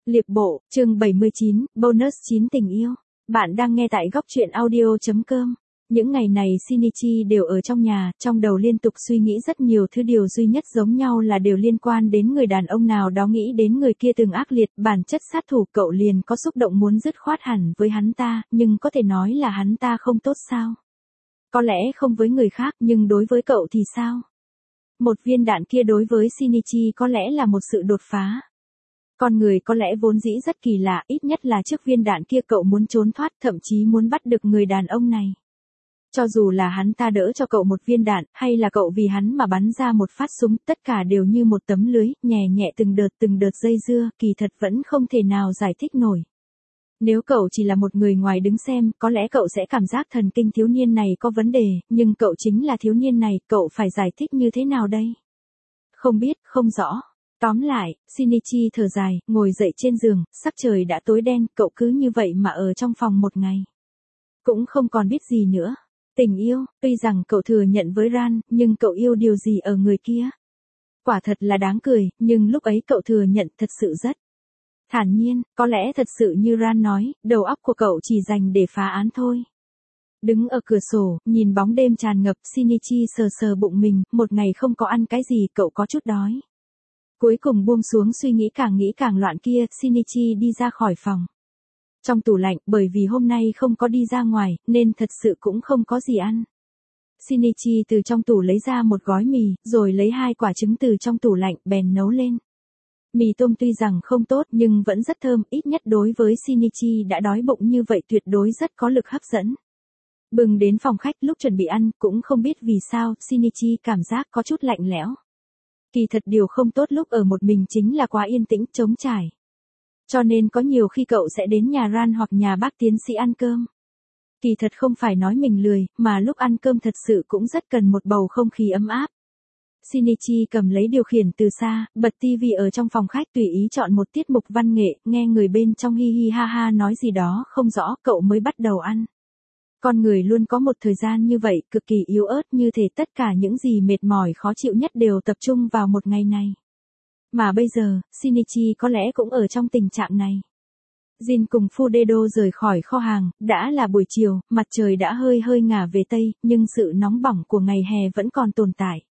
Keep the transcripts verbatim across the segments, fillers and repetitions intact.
Liệp bộ, chương bảy mươi chín, bonus chín tình yêu. Bạn đang nghe tại góc truyện audio chấm com. Những ngày này Shinichi đều ở trong nhà, trong đầu liên tục suy nghĩ rất nhiều thứ, điều duy nhất giống nhau là đều liên quan đến người đàn ông nào đó, nghĩ đến người kia từng ác liệt, bản chất sát thủ, cậu liền có xúc động muốn dứt khoát hẳn với hắn ta, nhưng có thể nói là hắn ta không tốt sao? Có lẽ không với người khác, nhưng đối với cậu thì sao? Một viên đạn kia đối với Shinichi có lẽ là một sự đột phá. Con người có lẽ vốn dĩ rất kỳ lạ, ít nhất là trước viên đạn kia cậu muốn trốn thoát, thậm chí muốn bắt được người đàn ông này. Cho dù là hắn ta đỡ cho cậu một viên đạn, hay là cậu vì hắn mà bắn ra một phát súng, tất cả đều như một tấm lưới, nhẹ nhẹ từng đợt từng đợt dây dưa, kỳ thật vẫn không thể nào giải thích nổi. Nếu cậu chỉ là một người ngoài đứng xem, có lẽ cậu sẽ cảm giác thần kinh thiếu niên này có vấn đề, nhưng cậu chính là thiếu niên này, cậu phải giải thích như thế nào đây? Không biết, không rõ. Tóm lại, Shinichi thở dài, ngồi dậy trên giường, sắc trời đã tối đen, cậu cứ như vậy mà ở trong phòng một ngày. Cũng không còn biết gì nữa. Tình yêu, tuy rằng cậu thừa nhận với Ran, nhưng cậu yêu điều gì ở người kia? Quả thật là đáng cười, nhưng lúc ấy cậu thừa nhận thật sự rất thản nhiên, có lẽ thật sự như Ran nói, đầu óc của cậu chỉ dành để phá án thôi. Đứng ở cửa sổ, nhìn bóng đêm tràn ngập, Shinichi sờ sờ bụng mình, một ngày không có ăn cái gì, cậu có chút đói. Cuối cùng buông xuống suy nghĩ, càng nghĩ càng loạn kia, Shinichi đi ra khỏi phòng. Trong tủ lạnh, bởi vì hôm nay không có đi ra ngoài, nên thật sự cũng không có gì ăn. Shinichi từ trong tủ lấy ra một gói mì, rồi lấy hai quả trứng từ trong tủ lạnh, bèn nấu lên. Mì tôm tuy rằng không tốt nhưng vẫn rất thơm, ít nhất đối với Shinichi đã đói bụng như vậy tuyệt đối rất có lực hấp dẫn. Bừng đến phòng khách, lúc chuẩn bị ăn, cũng không biết vì sao, Shinichi cảm giác có chút lạnh lẽo. Kỳ thật điều không tốt lúc ở một mình chính là quá yên tĩnh, trống trải. Cho nên có nhiều khi cậu sẽ đến nhà Ran hoặc nhà bác tiến sĩ ăn cơm. Kỳ thật không phải nói mình lười, mà lúc ăn cơm thật sự cũng rất cần một bầu không khí ấm áp. Shinichi cầm lấy điều khiển từ xa, bật tivi ở trong phòng khách, tùy ý chọn một tiết mục văn nghệ, nghe người bên trong hi hi ha ha nói gì đó không rõ, cậu mới bắt đầu ăn. Con người luôn có một thời gian như vậy, cực kỳ yếu ớt, như thể tất cả những gì mệt mỏi khó chịu nhất đều tập trung vào một ngày này. Mà bây giờ, Shinichi có lẽ cũng ở trong tình trạng này. Jin cùng Fudedo rời khỏi kho hàng, đã là buổi chiều, mặt trời đã hơi hơi ngả về tây, nhưng sự nóng bỏng của ngày hè vẫn còn tồn tại.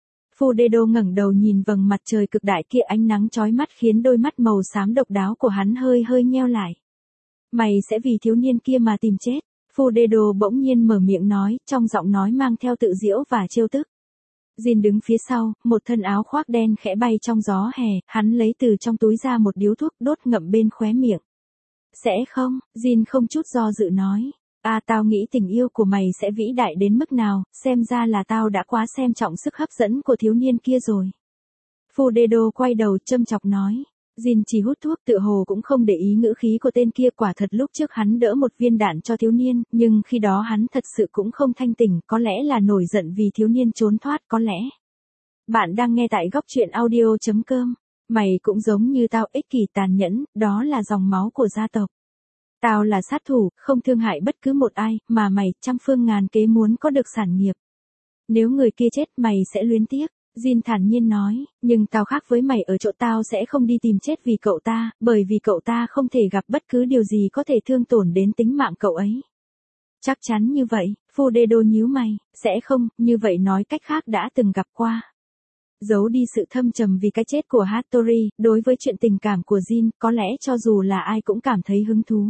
Fudedo ngẩng đầu nhìn vầng mặt trời cực đại kia, ánh nắng chói mắt khiến đôi mắt màu xám độc đáo của hắn hơi hơi nheo lại. Mày sẽ vì thiếu niên kia mà tìm chết. Fudedo bỗng nhiên mở miệng nói, trong giọng nói mang theo tự giễu và trêu tức. Jin đứng phía sau, một thân áo khoác đen khẽ bay trong gió hè, hắn lấy từ trong túi ra một điếu thuốc, đốt ngậm bên khóe miệng. Sẽ không, Jin không chút do dự nói. À, tao nghĩ tình yêu của mày sẽ vĩ đại đến mức nào, xem ra là tao đã quá xem trọng sức hấp dẫn của thiếu niên kia rồi. Fudedo quay đầu châm chọc nói. Jin chỉ hút thuốc, tựa hồ cũng không để ý ngữ khí của tên kia, quả thật lúc trước hắn đỡ một viên đạn cho thiếu niên, nhưng khi đó hắn thật sự cũng không thanh tỉnh, có lẽ là nổi giận vì thiếu niên trốn thoát, có lẽ. Bạn đang nghe tại góc truyện audio chấm com. Mày cũng giống như tao, ích kỷ tàn nhẫn, đó là dòng máu của gia tộc. Tao là sát thủ, không thương hại bất cứ một ai, mà mày trăm phương ngàn kế muốn có được sản nghiệp. Nếu người kia chết mày sẽ luyến tiếc. Jin thản nhiên nói, nhưng tao khác với mày ở chỗ tao sẽ không đi tìm chết vì cậu ta, bởi vì cậu ta không thể gặp bất cứ điều gì có thể thương tổn đến tính mạng cậu ấy. Chắc chắn như vậy, Fudedo nhíu mày, sẽ không, như vậy nói cách khác đã từng gặp qua. Giấu đi sự thâm trầm vì cái chết của Hattori, đối với chuyện tình cảm của Jin, có lẽ cho dù là ai cũng cảm thấy hứng thú.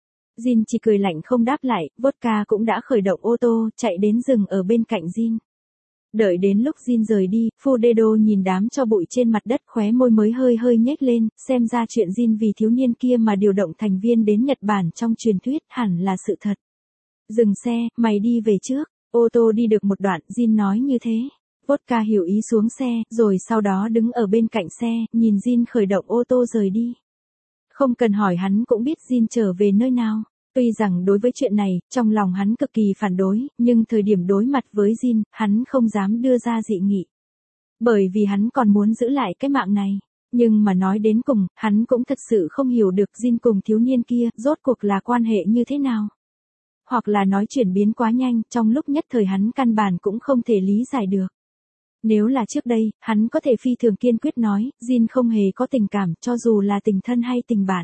Jin chỉ cười lạnh không đáp lại, vodka cũng đã khởi động ô tô, chạy đến rừng ở bên cạnh Jin. Đợi đến lúc Jin rời đi, Fudedo nhìn đám tro bụi trên mặt đất, khóe môi mới hơi hơi nhếch lên, xem ra chuyện Jin vì thiếu niên kia mà điều động thành viên đến Nhật Bản trong truyền thuyết hẳn là sự thật. Dừng xe, mày đi về trước. Ô tô đi được một đoạn, Jin nói như thế. Vodka hiểu ý xuống xe, rồi sau đó đứng ở bên cạnh xe, nhìn Jin khởi động ô tô rời đi. Không cần hỏi hắn cũng biết Jin trở về nơi nào. Tuy rằng đối với chuyện này, trong lòng hắn cực kỳ phản đối, nhưng thời điểm đối mặt với Jin, hắn không dám đưa ra dị nghị. Bởi vì hắn còn muốn giữ lại cái mạng này. Nhưng mà nói đến cùng, hắn cũng thật sự không hiểu được Jin cùng thiếu niên kia, rốt cuộc là quan hệ như thế nào. Hoặc là nói chuyển biến quá nhanh, trong lúc nhất thời hắn căn bản cũng không thể lý giải được. Nếu là trước đây, hắn có thể phi thường kiên quyết nói, Jin không hề có tình cảm, cho dù là tình thân hay tình bạn.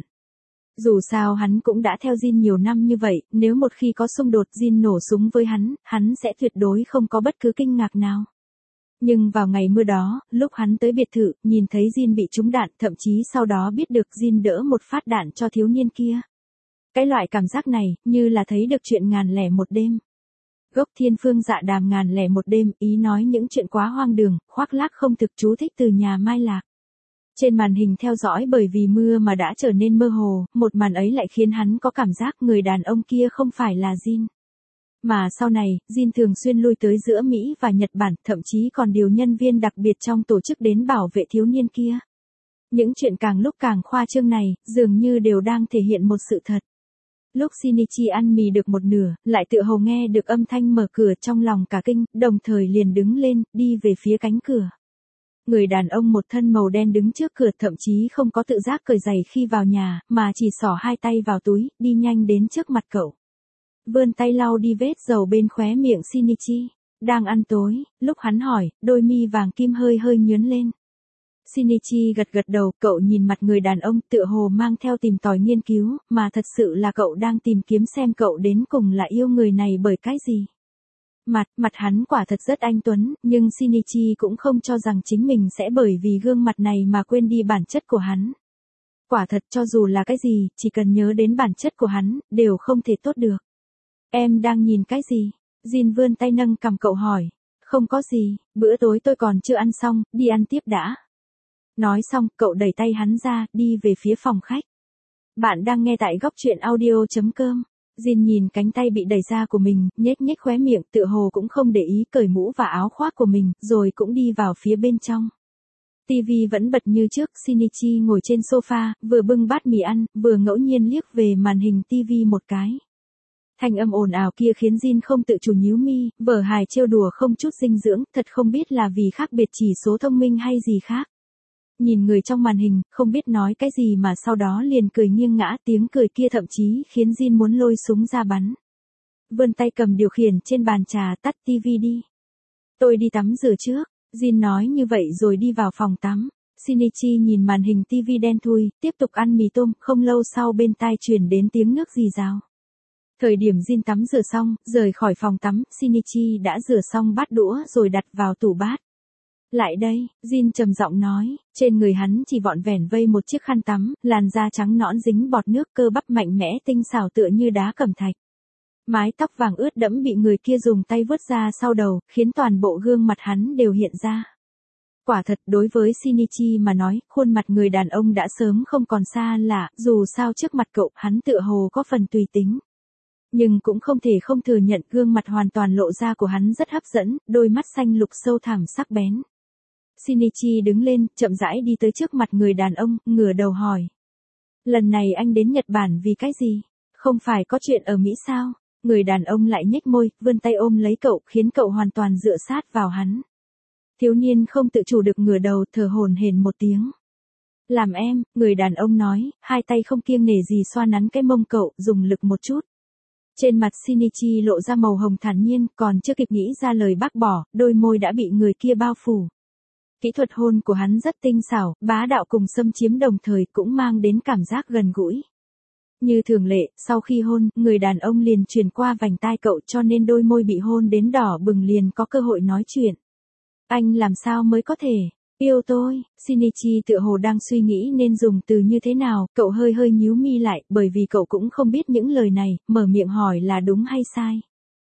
Dù sao hắn cũng đã theo Jin nhiều năm như vậy, nếu một khi có xung đột Jin nổ súng với hắn, hắn sẽ tuyệt đối không có bất cứ kinh ngạc nào. Nhưng vào ngày mưa đó, lúc hắn tới biệt thự, nhìn thấy Jin bị trúng đạn, thậm chí sau đó biết được Jin đỡ một phát đạn cho thiếu niên kia. Cái loại cảm giác này, như là thấy được chuyện ngàn lẻ một đêm. Gốc thiên phương dạ đàm ngàn lẻ một đêm, ý nói những chuyện quá hoang đường, khoác lác không thực, chú thích từ nhà Mai Lạc. Trên màn hình theo dõi bởi vì mưa mà đã trở nên mơ hồ, một màn ấy lại khiến hắn có cảm giác người đàn ông kia không phải là Jin. Mà sau này, Jin thường xuyên lui tới giữa Mỹ và Nhật Bản, thậm chí còn điều nhân viên đặc biệt trong tổ chức đến bảo vệ thiếu niên kia. Những chuyện càng lúc càng khoa trương này, dường như đều đang thể hiện một sự thật. Lúc Shinichi ăn mì được một nửa, lại tựa hồ nghe được âm thanh mở cửa trong lòng cả kinh, đồng thời liền đứng lên, đi về phía cánh cửa. Người đàn ông một thân màu đen đứng trước cửa, thậm chí không có tự giác cởi giày khi vào nhà, mà chỉ xỏ hai tay vào túi, đi nhanh đến trước mặt cậu. Vươn tay lau đi vết dầu bên khóe miệng Shinichi. Đang ăn tối, lúc hắn hỏi, đôi mi vàng kim hơi hơi nhướng lên. Shinichi gật gật đầu, cậu nhìn mặt người đàn ông tựa hồ mang theo tìm tòi nghiên cứu, mà thật sự là cậu đang tìm kiếm xem cậu đến cùng là yêu người này bởi cái gì. Mặt, mặt hắn quả thật rất anh tuấn, nhưng Shinichi cũng không cho rằng chính mình sẽ bởi vì gương mặt này mà quên đi bản chất của hắn. Quả thật cho dù là cái gì, chỉ cần nhớ đến bản chất của hắn, đều không thể tốt được. Em đang nhìn cái gì? Jin vươn tay nâng cằm cậu hỏi. Không có gì, bữa tối tôi còn chưa ăn xong, đi ăn tiếp đã. Nói xong, cậu đẩy tay hắn ra, đi về phía phòng khách. Bạn đang nghe tại góc truyện audio.com. Jin nhìn cánh tay bị đẩy ra của mình, nhếch nhếch khóe miệng, tựa hồ cũng không để ý, cởi mũ và áo khoác của mình, rồi cũng đi vào phía bên trong. ti vi vẫn bật như trước, Shinichi ngồi trên sofa, vừa bưng bát mì ăn, vừa ngẫu nhiên liếc về màn hình ti vi một cái. Thanh âm ồn ào kia khiến Jin không tự chủ nhíu mi, vở hài trêu đùa không chút dinh dưỡng, thật không biết là vì khác biệt chỉ số thông minh hay gì khác. Nhìn người trong màn hình, không biết nói cái gì mà sau đó liền cười nghiêng ngã, tiếng cười kia thậm chí khiến Jin muốn lôi súng ra bắn. Vươn tay cầm điều khiển trên bàn trà, tắt ti vi đi. Tôi đi tắm rửa trước, Jin nói như vậy rồi đi vào phòng tắm. Shinichi nhìn màn hình ti vi đen thui, tiếp tục ăn mì tôm, không lâu sau bên tai truyền đến tiếng nước rì rào. Thời điểm Jin tắm rửa xong, rời khỏi phòng tắm, Shinichi đã rửa xong bát đũa rồi đặt vào tủ bát. Lại đây, Jin trầm giọng nói, trên người hắn chỉ vọn vẹn vây một chiếc khăn tắm, làn da trắng nõn dính bọt nước, cơ bắp mạnh mẽ tinh xảo tựa như đá cẩm thạch. Mái tóc vàng ướt đẫm bị người kia dùng tay vuốt ra sau đầu, khiến toàn bộ gương mặt hắn đều hiện ra. Quả thật đối với Shinichi mà nói, khuôn mặt người đàn ông đã sớm không còn xa lạ, dù sao trước mặt cậu, hắn tựa hồ có phần tùy tính. Nhưng cũng không thể không thừa nhận gương mặt hoàn toàn lộ ra của hắn rất hấp dẫn, đôi mắt xanh lục sâu thẳm sắc bén. Shinichi đứng lên, chậm rãi đi tới trước mặt người đàn ông, ngửa đầu hỏi. Lần này anh đến Nhật Bản vì cái gì? Không phải có chuyện ở Mỹ sao? Người đàn ông lại nhếch môi, vươn tay ôm lấy cậu, khiến cậu hoàn toàn dựa sát vào hắn. Thiếu niên không tự chủ được ngửa đầu, thở hổn hển một tiếng. Làm em, người đàn ông nói, hai tay không kiêng nể gì xoa nắn cái mông cậu, dùng lực một chút. Trên mặt Shinichi lộ ra màu hồng thản nhiên, còn chưa kịp nghĩ ra lời bác bỏ, đôi môi đã bị người kia bao phủ. Kỹ thuật hôn của hắn rất tinh xảo, bá đạo cùng xâm chiếm đồng thời cũng mang đến cảm giác gần gũi. Như thường lệ, sau khi hôn, người đàn ông liền truyền qua vành tai cậu cho nên đôi môi bị hôn đến đỏ bừng liền có cơ hội nói chuyện. Anh làm sao mới có thể yêu tôi? Shinichi tựa hồ đang suy nghĩ nên dùng từ như thế nào, cậu hơi hơi nhíu mi lại, bởi vì cậu cũng không biết những lời này, mở miệng hỏi là đúng hay sai.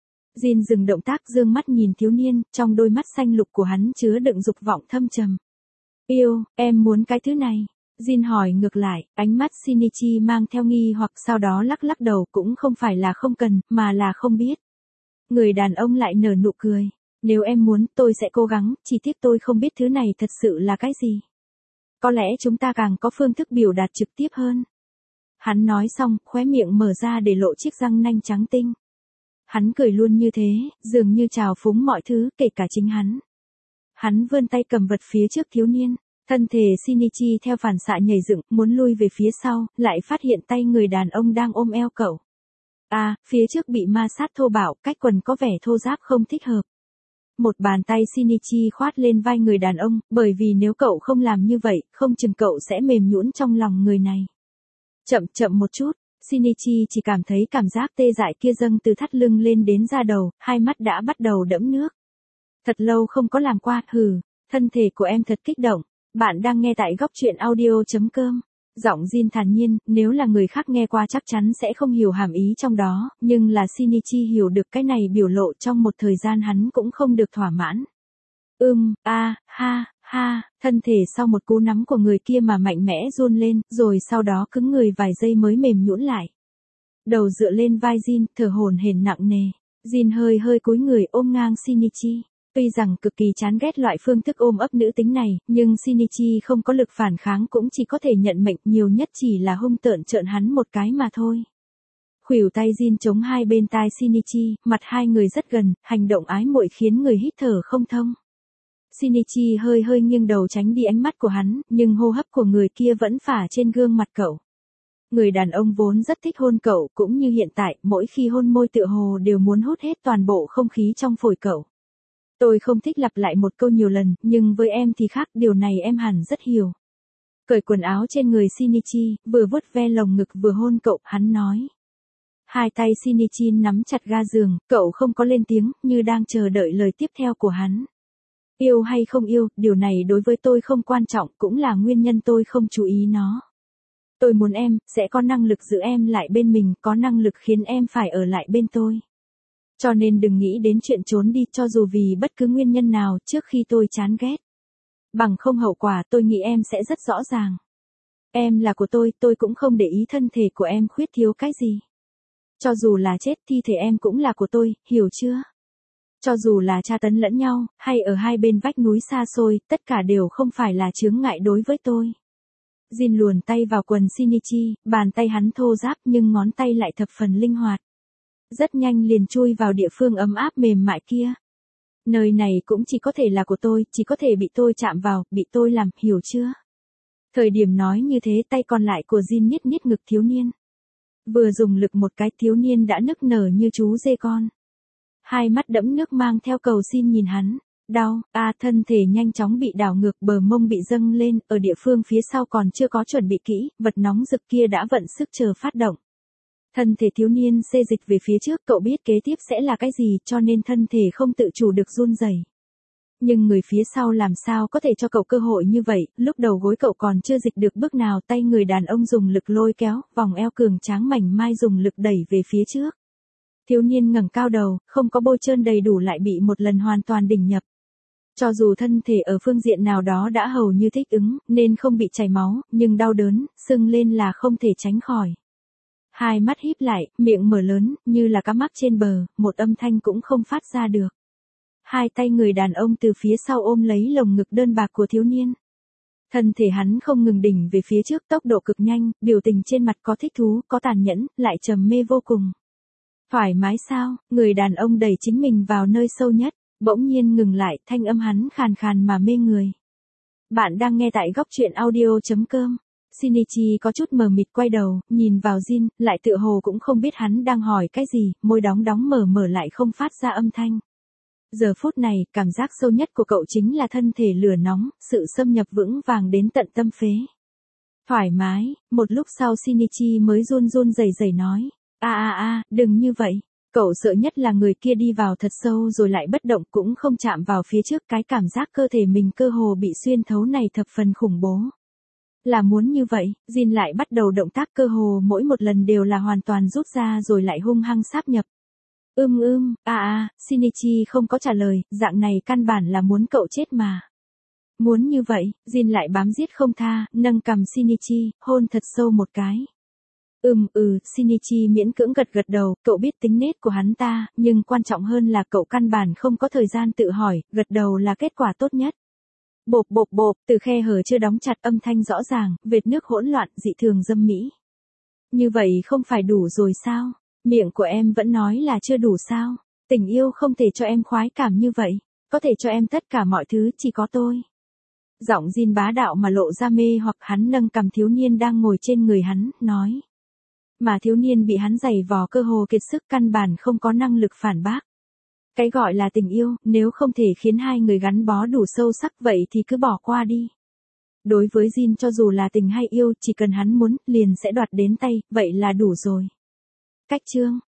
Jin dừng động tác, dương mắt nhìn thiếu niên, trong đôi mắt xanh lục của hắn chứa đựng dục vọng thâm trầm. Yêu, em muốn cái thứ này. Jin hỏi ngược lại, ánh mắt Shinichi mang theo nghi hoặc, sau đó lắc lắc đầu, cũng không phải là không cần, mà là không biết. Người đàn ông lại nở nụ cười. Nếu em muốn, tôi sẽ cố gắng, chỉ tiếc tôi không biết thứ này thật sự là cái gì. Có lẽ chúng ta càng có phương thức biểu đạt trực tiếp hơn. Hắn nói xong, khóe miệng mở ra để lộ chiếc răng nanh trắng tinh. Hắn cười luôn như thế, dường như trào phúng mọi thứ, kể cả chính hắn. Hắn vươn tay cầm vật phía trước thiếu niên, thân thể Shinichi theo phản xạ nhảy dựng, muốn lui về phía sau, lại phát hiện tay người đàn ông đang ôm eo cậu. À, phía trước bị ma sát thô bạo, cách quần có vẻ thô ráp không thích hợp. Một bàn tay Shinichi khoát lên vai người đàn ông, bởi vì nếu cậu không làm như vậy, không chừng cậu sẽ mềm nhũn trong lòng người này. Chậm chậm một chút, Shinichi chỉ cảm thấy cảm giác tê dại kia dâng từ thắt lưng lên đến da đầu, hai mắt đã bắt đầu đẫm nước. Thật lâu không có làm qua, hừ, thân thể của em thật kích động. Bạn đang nghe tại góc truyện audio chấm com. Giọng Jin thản nhiên, nếu là người khác nghe qua chắc chắn sẽ không hiểu hàm ý trong đó, nhưng là Shinichi hiểu được cái này biểu lộ trong một thời gian hắn cũng không được thỏa mãn. Ưm, a, ha, ha, thân thể sau một cú nắm của người kia mà mạnh mẽ run lên, rồi sau đó cứng người vài giây mới mềm nhũn lại. Đầu dựa lên vai Jin, thở hổn hển nặng nề. Jin hơi hơi cúi người ôm ngang Shinichi. Tuy rằng cực kỳ chán ghét loại phương thức ôm ấp nữ tính này, nhưng Shinichi không có lực phản kháng cũng chỉ có thể nhận mệnh, nhiều nhất chỉ là hung tợn trợn hắn một cái mà thôi. Khuỷu tay Jin chống hai bên tai Shinichi, mặt hai người rất gần, hành động ái muội khiến người hít thở không thông. Shinichi hơi hơi nghiêng đầu tránh đi ánh mắt của hắn, nhưng hô hấp của người kia vẫn phả trên gương mặt cậu. Người đàn ông vốn rất thích hôn cậu, cũng như hiện tại, mỗi khi hôn môi tựa hồ đều muốn hút hết toàn bộ không khí trong phổi cậu. Tôi không thích lặp lại một câu nhiều lần, nhưng với em thì khác, điều này em hẳn rất hiểu. Cởi quần áo trên người Shinichi, vừa vuốt ve lồng ngực vừa hôn cậu, hắn nói. Hai tay Shinichi nắm chặt ga giường, cậu không có lên tiếng, như đang chờ đợi lời tiếp theo của hắn. Yêu hay không yêu, điều này đối với tôi không quan trọng, cũng là nguyên nhân tôi không chú ý nó. Tôi muốn em, sẽ có năng lực giữ em lại bên mình, có năng lực khiến em phải ở lại bên tôi. Cho nên đừng nghĩ đến chuyện trốn đi cho dù vì bất cứ nguyên nhân nào trước khi tôi chán ghét. Bằng không hậu quả tôi nghĩ em sẽ rất rõ ràng. Em là của tôi, tôi cũng không để ý thân thể của em khuyết thiếu cái gì. Cho dù là chết, thi thể em cũng là của tôi, hiểu chưa? Cho dù là tra tấn lẫn nhau, hay ở hai bên vách núi xa xôi, tất cả đều không phải là chướng ngại đối với tôi. Jin luồn tay vào quần Shinichi, bàn tay hắn thô ráp nhưng ngón tay lại thập phần linh hoạt. Rất nhanh liền chui vào địa phương ấm áp mềm mại kia. Nơi này cũng chỉ có thể là của tôi, chỉ có thể bị tôi chạm vào, bị tôi làm, hiểu chưa? Thời điểm nói như thế tay còn lại của Jin niết niết ngực thiếu niên. Vừa dùng lực một cái thiếu niên đã nức nở như chú dê con. Hai mắt đẫm nước mang theo cầu xin nhìn hắn. Đau, a à, thân thể nhanh chóng bị đảo ngược, bờ mông bị dâng lên, ở địa phương phía sau còn chưa có chuẩn bị kỹ, vật nóng rực kia đã vận sức chờ phát động. Thân thể thiếu niên xê dịch về phía trước, cậu biết kế tiếp sẽ là cái gì, cho nên thân thể không tự chủ được run rẩy. Nhưng người phía sau làm sao có thể cho cậu cơ hội như vậy, lúc đầu gối cậu còn chưa dịch được bước nào, tay người đàn ông dùng lực lôi kéo, vòng eo cường tráng mảnh mai dùng lực đẩy về phía trước. Thiếu niên ngẩng cao đầu, không có bôi trơn đầy đủ lại bị một lần hoàn toàn đỉnh nhập. Cho dù thân thể ở phương diện nào đó đã hầu như thích ứng, nên không bị chảy máu, nhưng đau đớn, sưng lên là không thể tránh khỏi. Hai mắt híp lại, miệng mở lớn, như là cá mắc trên bờ, một âm thanh cũng không phát ra được. Hai tay người đàn ông từ phía sau ôm lấy lồng ngực đơn bạc của thiếu niên. Thân thể hắn không ngừng đỉnh về phía trước, tốc độ cực nhanh, biểu tình trên mặt có thích thú, có tàn nhẫn, lại trầm mê vô cùng. Thoải mái sao, người đàn ông đẩy chính mình vào nơi sâu nhất, bỗng nhiên ngừng lại, thanh âm hắn khàn khàn mà mê người. Bạn đang nghe tại góc truyện audio chấm com. Shinichi có chút mờ mịt quay đầu, nhìn vào Jin, lại tựa hồ cũng không biết hắn đang hỏi cái gì, môi đóng đóng mở mở lại không phát ra âm thanh. Giờ phút này, cảm giác sâu nhất của cậu chính là thân thể lửa nóng, sự xâm nhập vững vàng đến tận tâm phế. Thoải mái, một lúc sau Shinichi mới run run rẩy rẩy nói, a a a, đừng như vậy. Cậu sợ nhất là người kia đi vào thật sâu rồi lại bất động, cũng không chạm vào phía trước, cái cảm giác cơ thể mình cơ hồ bị xuyên thấu này thập phần khủng bố. Là muốn như vậy, Jin lại bắt đầu động tác cơ hồ mỗi một lần đều là hoàn toàn rút ra rồi lại hung hăng sáp nhập. Ưm ưm, a a, Shinichi không có trả lời, dạng này căn bản là muốn cậu chết mà. Muốn như vậy, Jin lại bám giết không tha, nâng cằm Shinichi, hôn thật sâu một cái. Ừm ừ, Shinichi miễn cưỡng gật gật đầu, cậu biết tính nết của hắn ta, nhưng quan trọng hơn là cậu căn bản không có thời gian tự hỏi, gật đầu là kết quả tốt nhất. Bộp bộp bộp, từ khe hở chưa đóng chặt âm thanh rõ ràng, vệt nước hỗn loạn, dị thường dâm mỹ. Như vậy không phải đủ rồi sao? Miệng của em vẫn nói là chưa đủ sao? Tình yêu không thể cho em khoái cảm như vậy, có thể cho em tất cả mọi thứ, chỉ có tôi. Giọng Jin bá đạo mà lộ ra mê hoặc, hắn nâng cằm thiếu niên đang ngồi trên người hắn, nói. Mà thiếu niên bị hắn giày vò cơ hồ kiệt sức, căn bản không có năng lực phản bác. Cái gọi là tình yêu, nếu không thể khiến hai người gắn bó đủ sâu sắc vậy thì cứ bỏ qua đi. Đối với Jin cho dù là tình hay yêu, chỉ cần hắn muốn, liền sẽ đoạt đến tay, vậy là đủ rồi. Cách chương